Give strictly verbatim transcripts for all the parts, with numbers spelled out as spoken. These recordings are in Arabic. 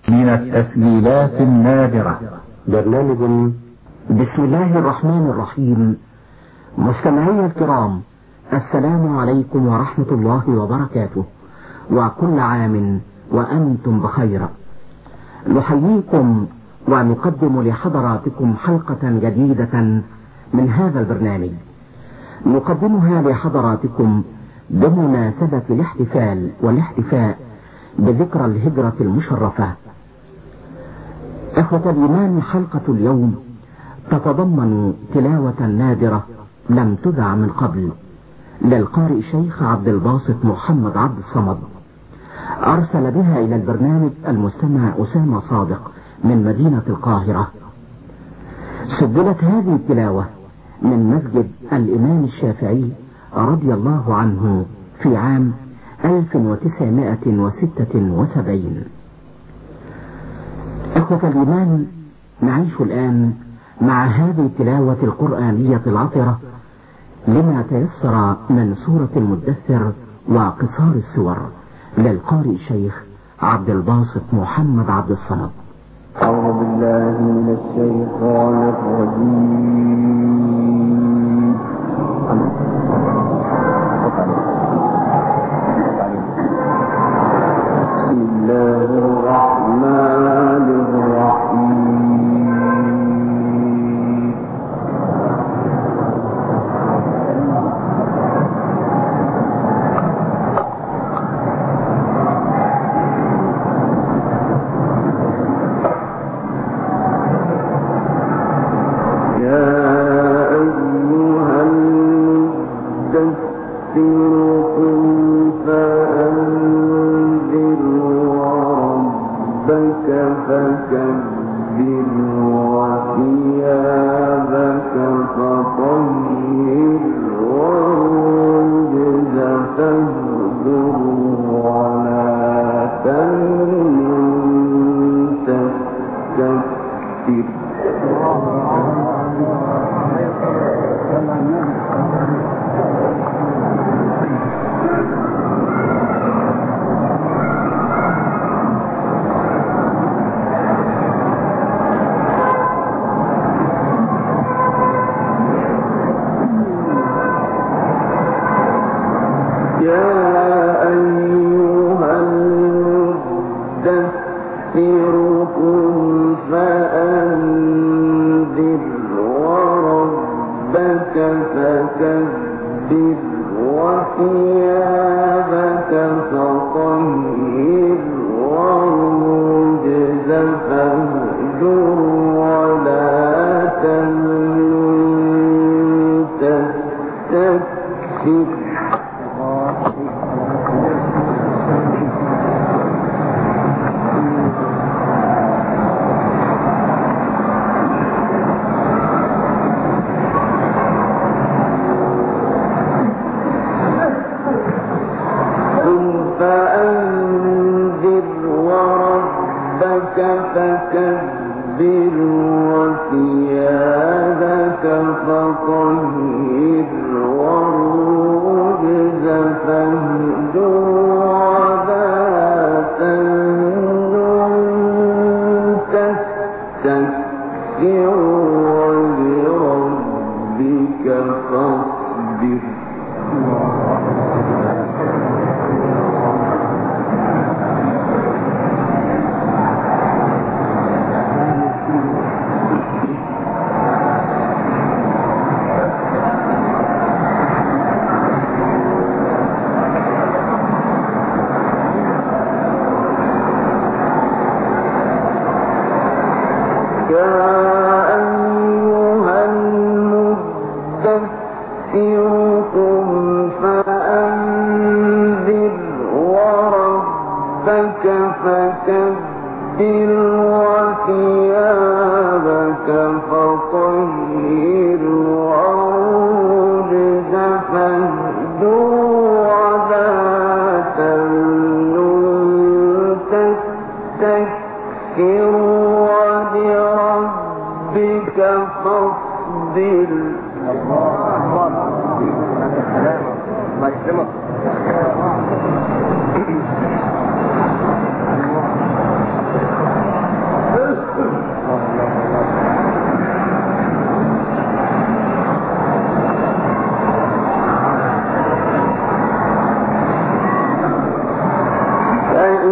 من التسجيلات النادرة. برنامج بسم الله الرحمن الرحيم. مستمعي الكرام، السلام عليكم ورحمة الله وبركاته، وكل عام وأنتم بخير. نحييكم ونقدم لحضراتكم حلقة جديدة من هذا البرنامج، نقدمها لحضراتكم بمناسبة الاحتفال والاحتفاء بذكرى الهجرة المشرفة. إخوة الإيمان، حلقة اليوم تتضمن تلاوة نادرة لم تذع من قبل للقارئ الشيخ عبد الباسط محمد عبد الصمد، أرسل بها إلى البرنامج المستمع أسامة صادق من مدينة القاهرة. سجلت هذه التلاوة من مسجد الإمام الشافعي رضي الله عنه في عام ألف وتسعمائة وستة وسبعين. إخوة الإيمان، نعيش الآن مع هذه التلاوة القرآنية العطرة لما تيسر من سورة المدثر وقصار السور للقارئ الشيخ عبد الباسط محمد عبد الصمد. أعوذ بالله من الشيطان الرجيم. بسم الله الرحمن الرحيم.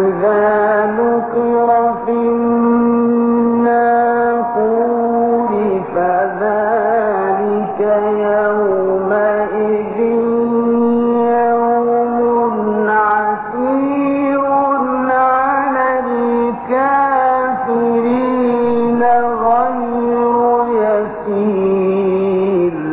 فإذا نقر في الناقور فذلك يومئذ يوم عسير على الكافرين غير يسير.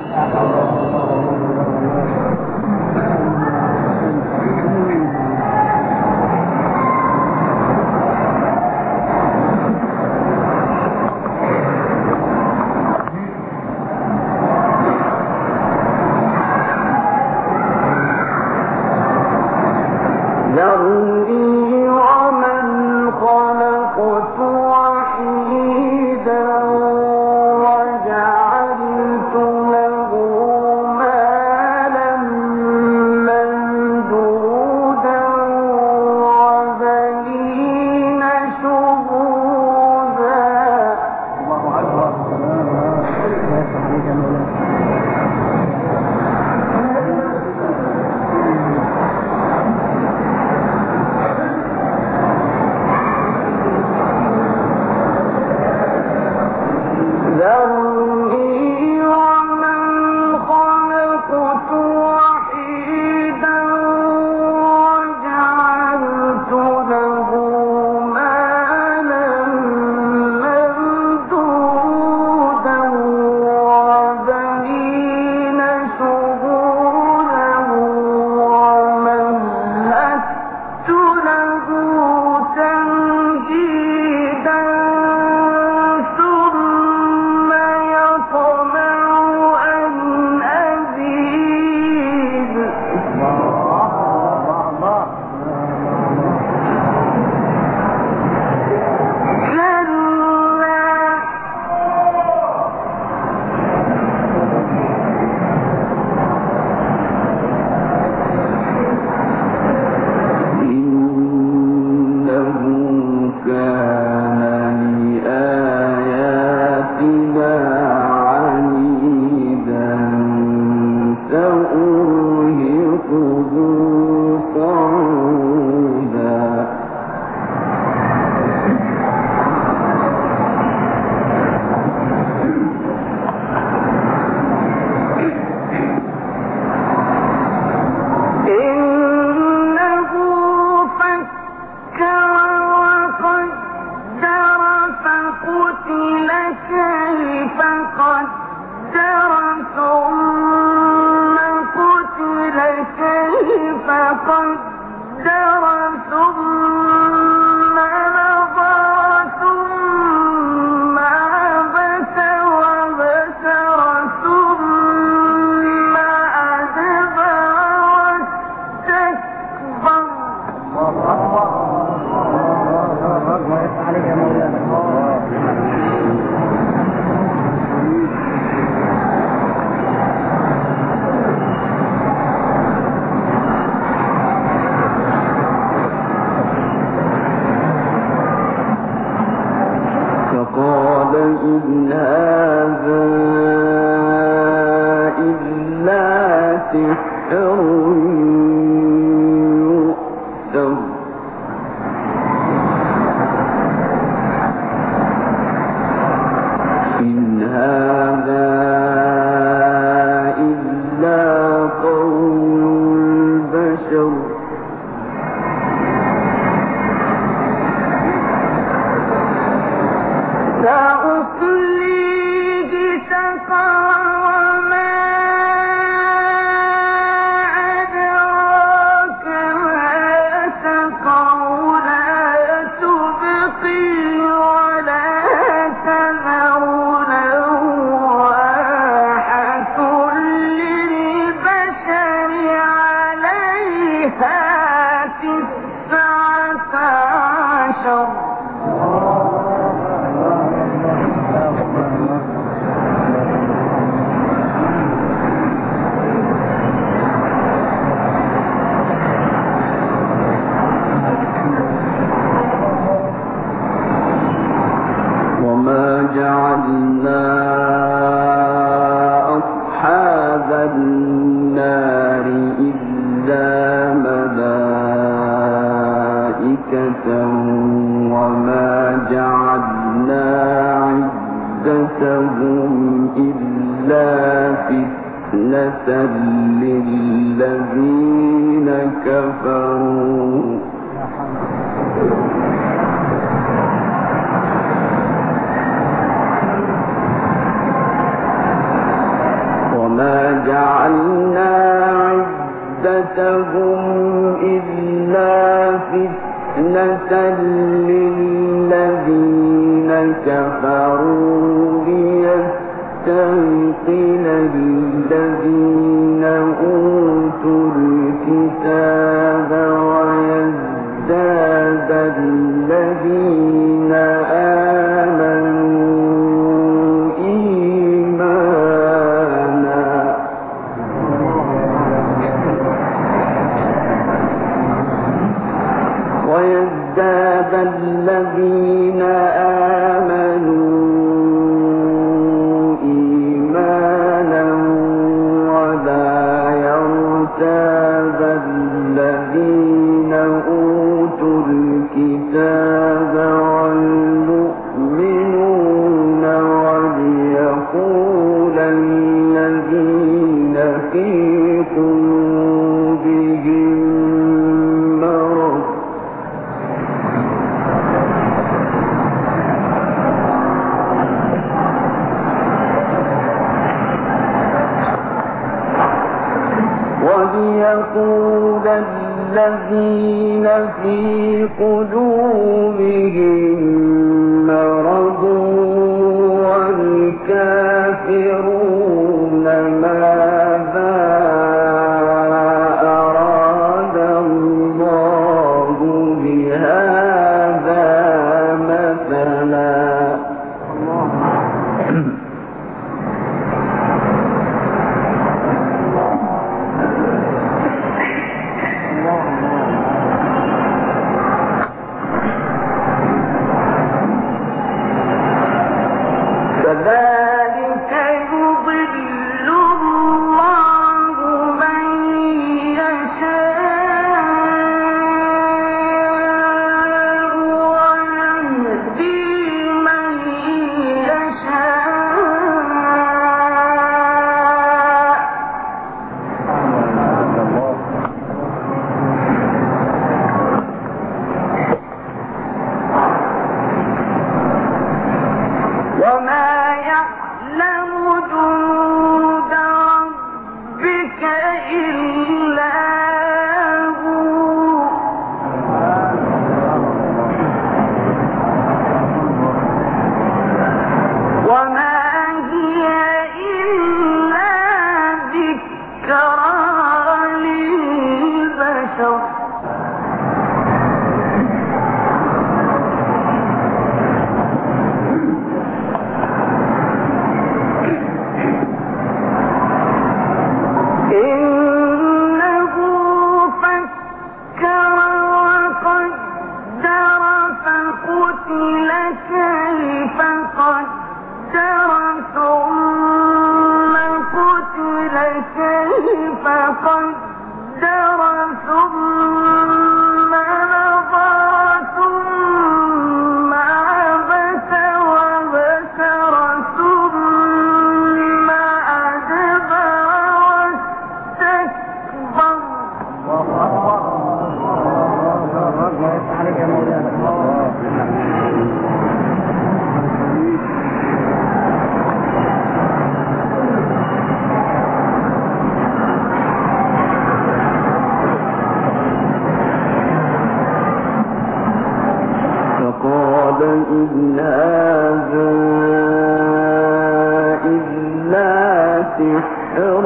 ذرني ومن خلقت وحيدا وجعلت له مالا ممدودا وبنين شهودا. ذرني ومن خلقت وحيدا وجعلت له مالا ممدودا وبنين شهودا ومهدت له تمهيدا ثم يطمع أن أزيد. إنه كان لآياتنا عنيدا سأرهقه صعودا. إنه فكر وقدر فقتل كيف قدر ثم قتل كيف قدر ثم نظر ثم عبس وبسر ثم أدبر واستكبر. فقال إن هذا إلا سحر يؤثر. إن هذا إلا قول البشر. سأصليه سقر وما أدراك ما سقر لا تبقي ولا تذر لواحة للبشر عليها تسعة عشر. وما جعلنا أصحاب النار إلا ملائكة ملائكة وما جعلنا عدتهم إلا فتنة للذين كفروا وما جعلنا عدتهم إلا فتنة للذين كفروا ليستيقن الذين أوتوا الكتاب ويزداد الذين آمنوا إيمانا ويزداد الذين آمنوا إيمانا ولا يرتاب الذين أوتوا الكتاب والمؤمنون وليقول الذين في قلوبهم مرض وليقول الذين في قلوبهم مرض والكافرون ماذا أراد الله بهذا مثلا كذلك يضل الله من يشاء ويهدي من يشاء وما يعلم جنود ربك إلا هو وما هي إلا ذكرى للبشر إنه فكر وقدر فقتل كيف قدر ثم قتل كيف قدر ثم نظر ثم عبس وبسر ثم أدبر فقال إن هذا إلا سحر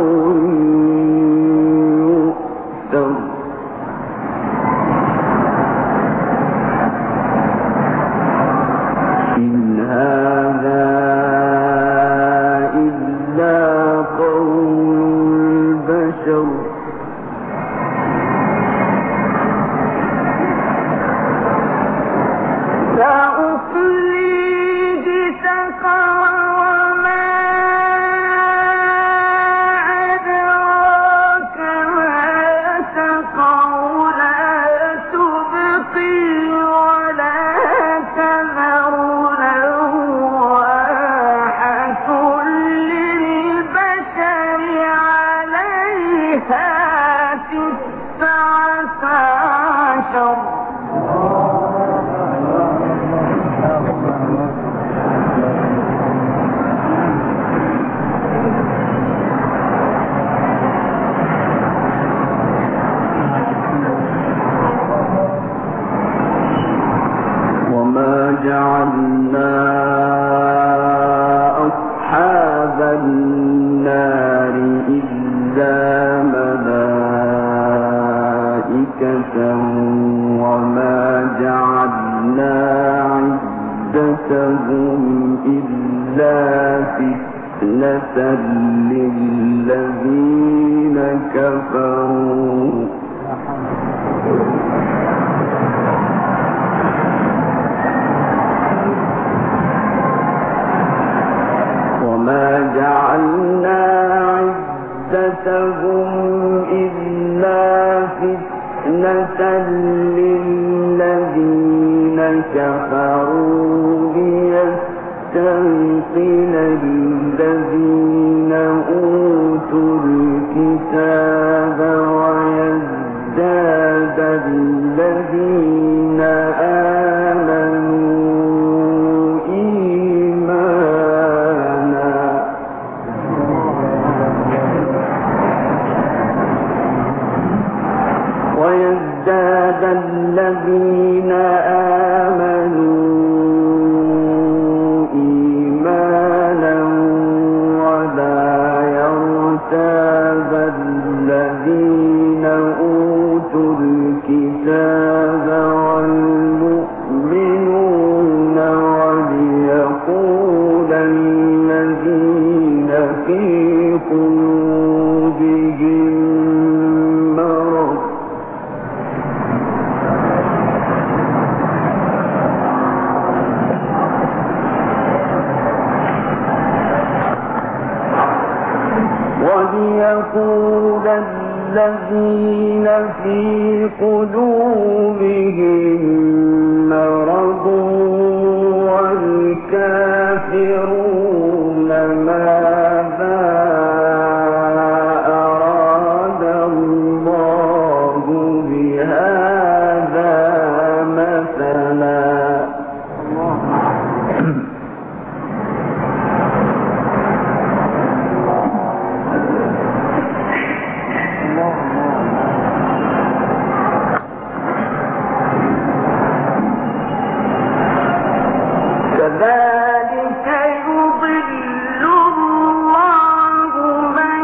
يؤثر إن هذا إلا قول البشر سأصليه سقر وما أدراك ما سقر لا تبقي إلا فتنة للذين كفروا وما جعلنا عدتهم إلا فتنة للذين كفروا ليستيقن الذين أوتوا الكتاب ويزداد الذين آمنوا إيمانا ويزداد الذين آمنوا إيمانا ولا يرتاب الذين أوتوا الكتاب والمؤمنون وليقول الذين في قلوبهم مرض وليقول الذين في قلوبهم مرض والكافرون ماذا أراد الله بهذا مثلا كذلك يضل الله من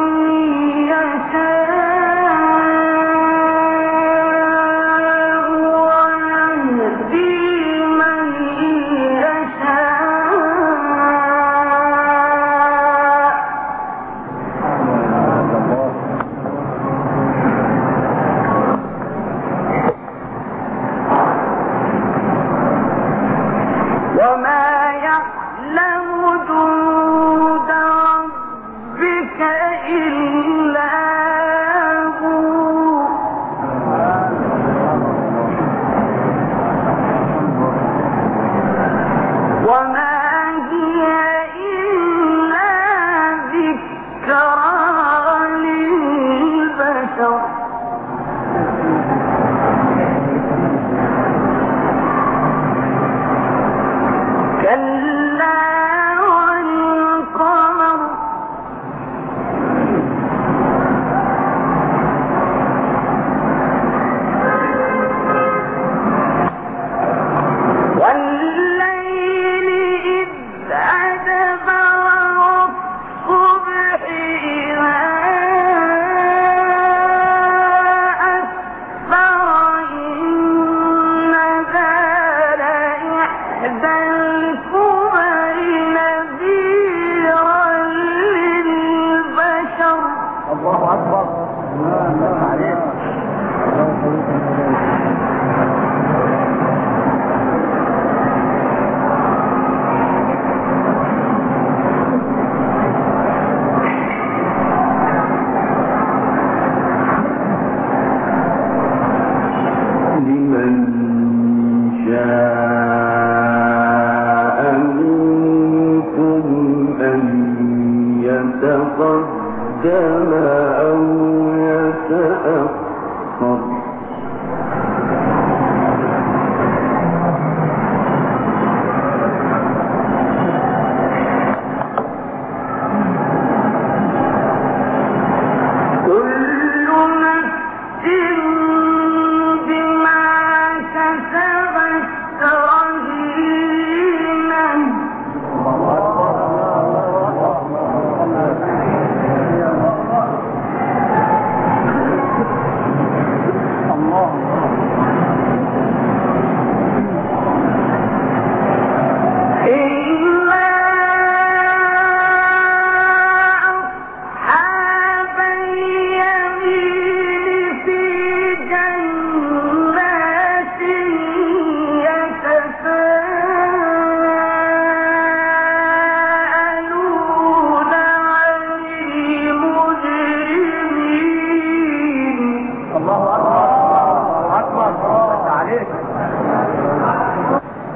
يشاء ويهدي من يشاء وما يعلم جنود ربك إلا هو وما هي إلا ذكرى للبشر كلا والقمر والليل إذ أدبر والصبح إذا أسفر إن ذا لإحدى الكبر نذيرا للبشر الله أكبر الله عليك لمن شاء منكم أن يتقدم أو يتأخر كل نفس بما كسبت رهينة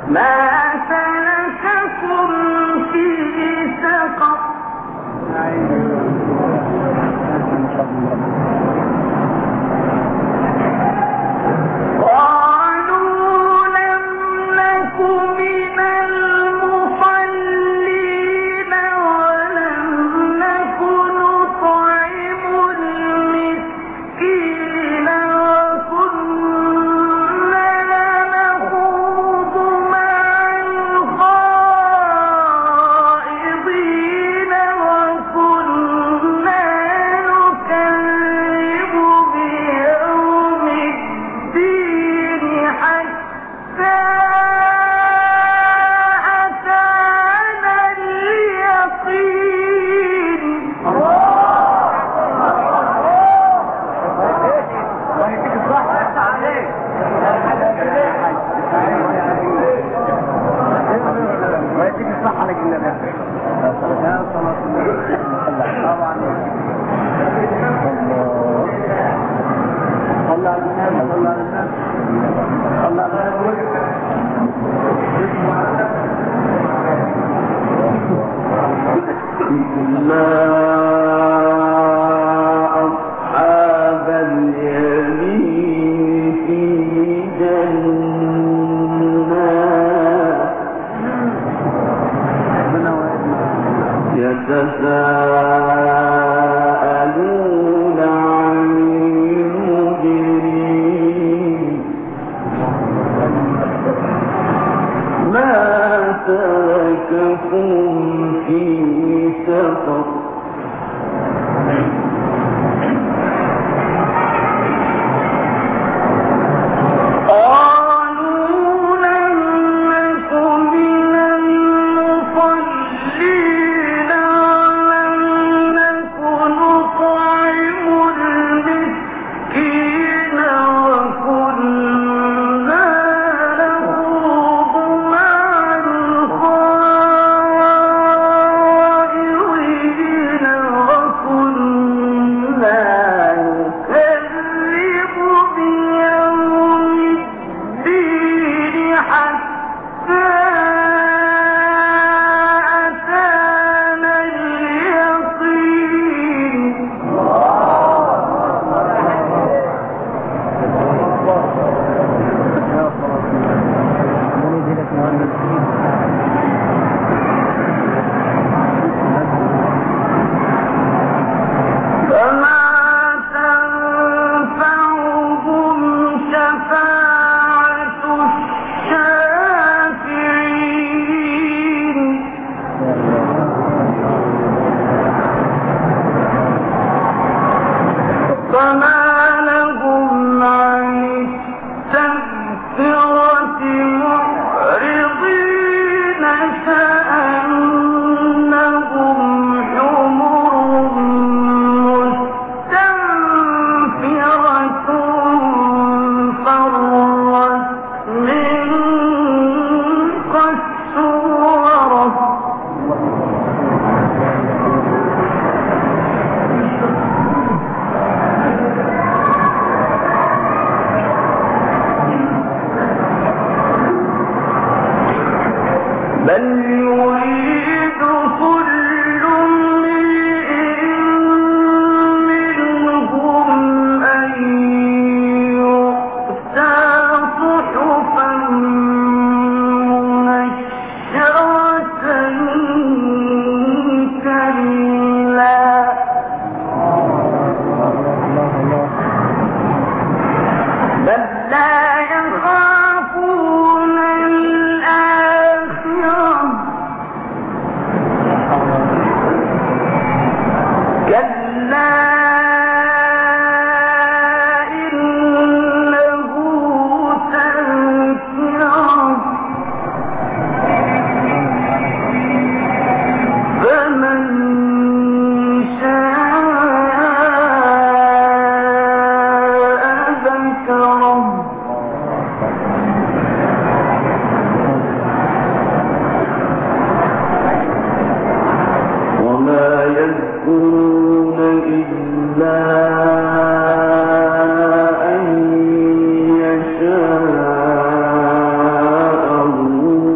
أن يشاء الله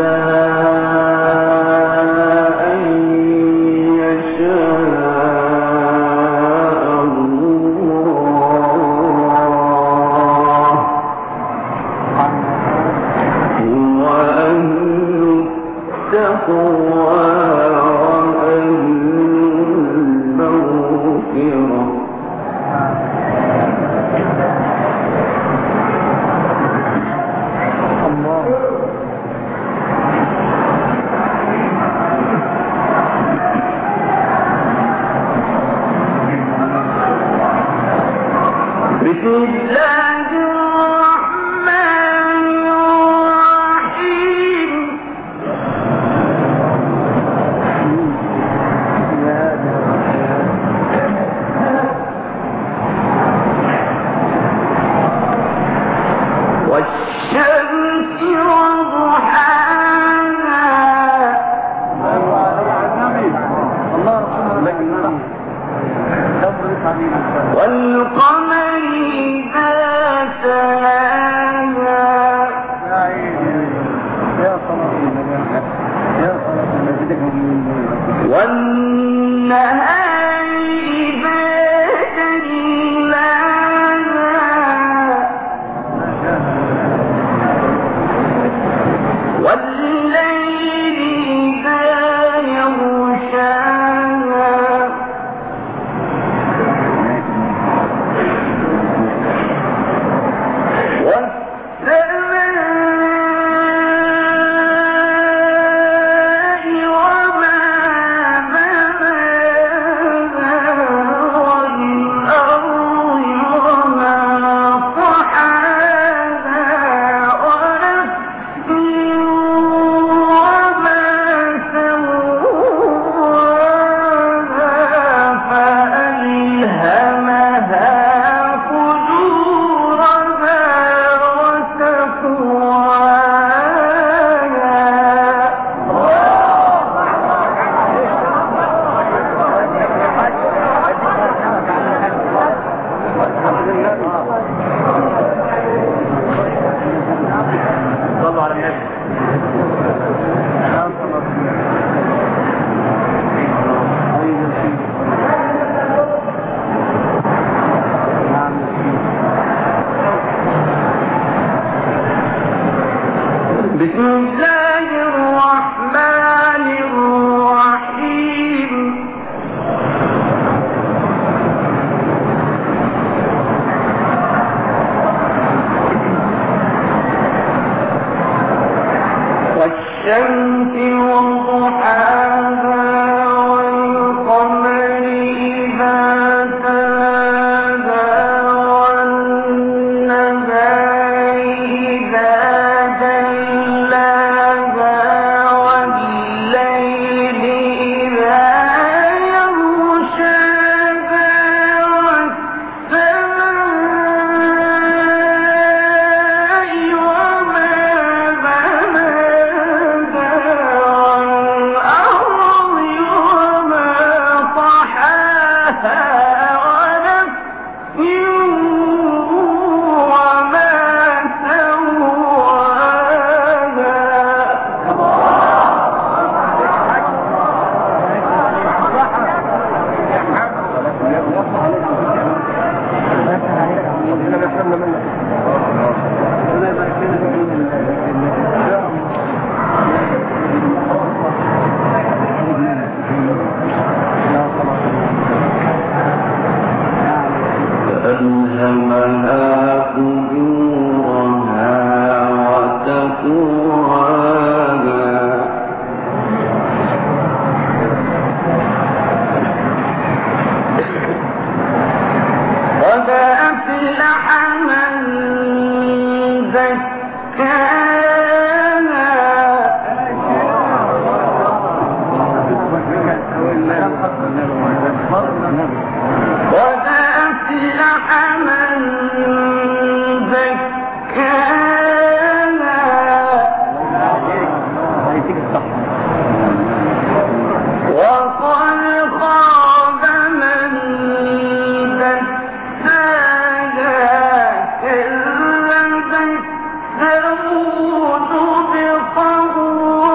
ثمود بطغواها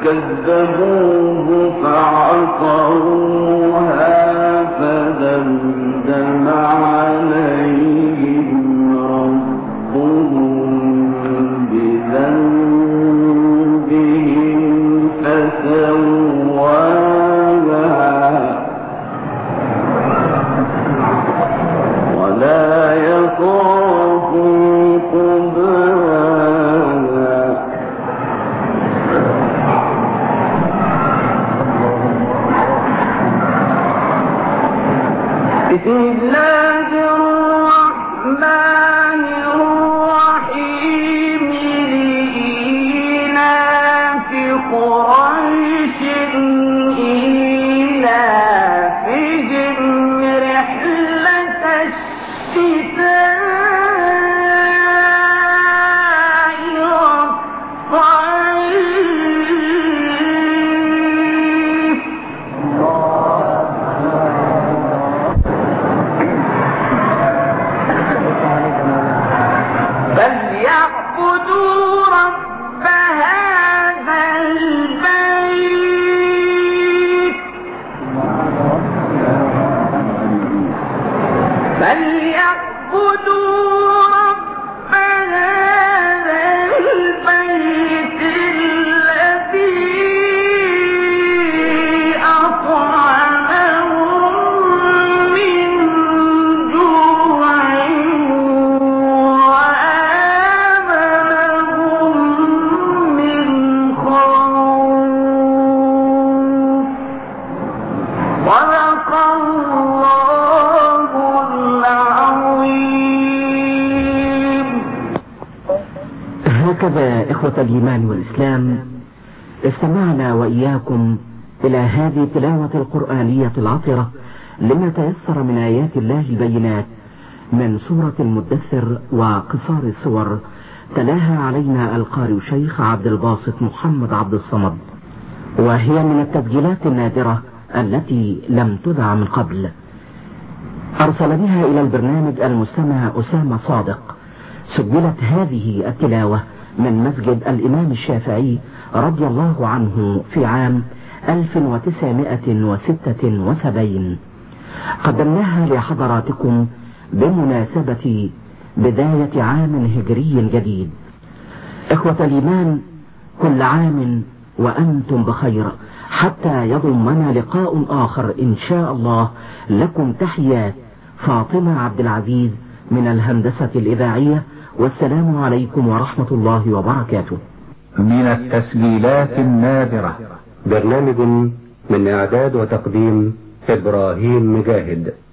كذبوه فعقروها فدمدم عليهم ربهم بذنبهم فسواها ولا يخاف عقباها. بسم الله الرحمن الرحيم لإيلاف قريش إيلافهم رحلة الشتاء والصيف. فليعبدوا رب هذا البيت فليعبدوا رب هذا البيت الذي أطعمهم من جوع وآمنهم من خوف. صدق الله العظيم. هكذا إخوة الإيمان والإسلام استمعنا وإياكم إلى هذه التلاوة القرآنية العطرة لما تيسر من آيات الله البينات من سورة المدثر وقصار السور، تلاها علينا القارئ شيخ عبد الباسط محمد عبد الصمد، وهي من التسجيلات النادرة التي لم تذع من قبل. أرسل بها إلى البرنامج المستمع أسامة صادق. سجلت هذه التلاوة من مسجد الإمام الشافعي رضي الله عنه في عام ألف وتسعمائة وستة وسبعين. قدمناها لحضراتكم بمناسبة بداية عام هجري جديد. إخوة الإيمان، كل عام وأنتم بخير حتى يضمنا لقاء آخر إن شاء الله. لكم تحيات فاطمة عبد العزيز من الهندسة الإذاعية، والسلام عليكم ورحمة الله وبركاته. من التسجيلات النادرة برنامج من إعداد وتقديم إبراهيم مجاهد.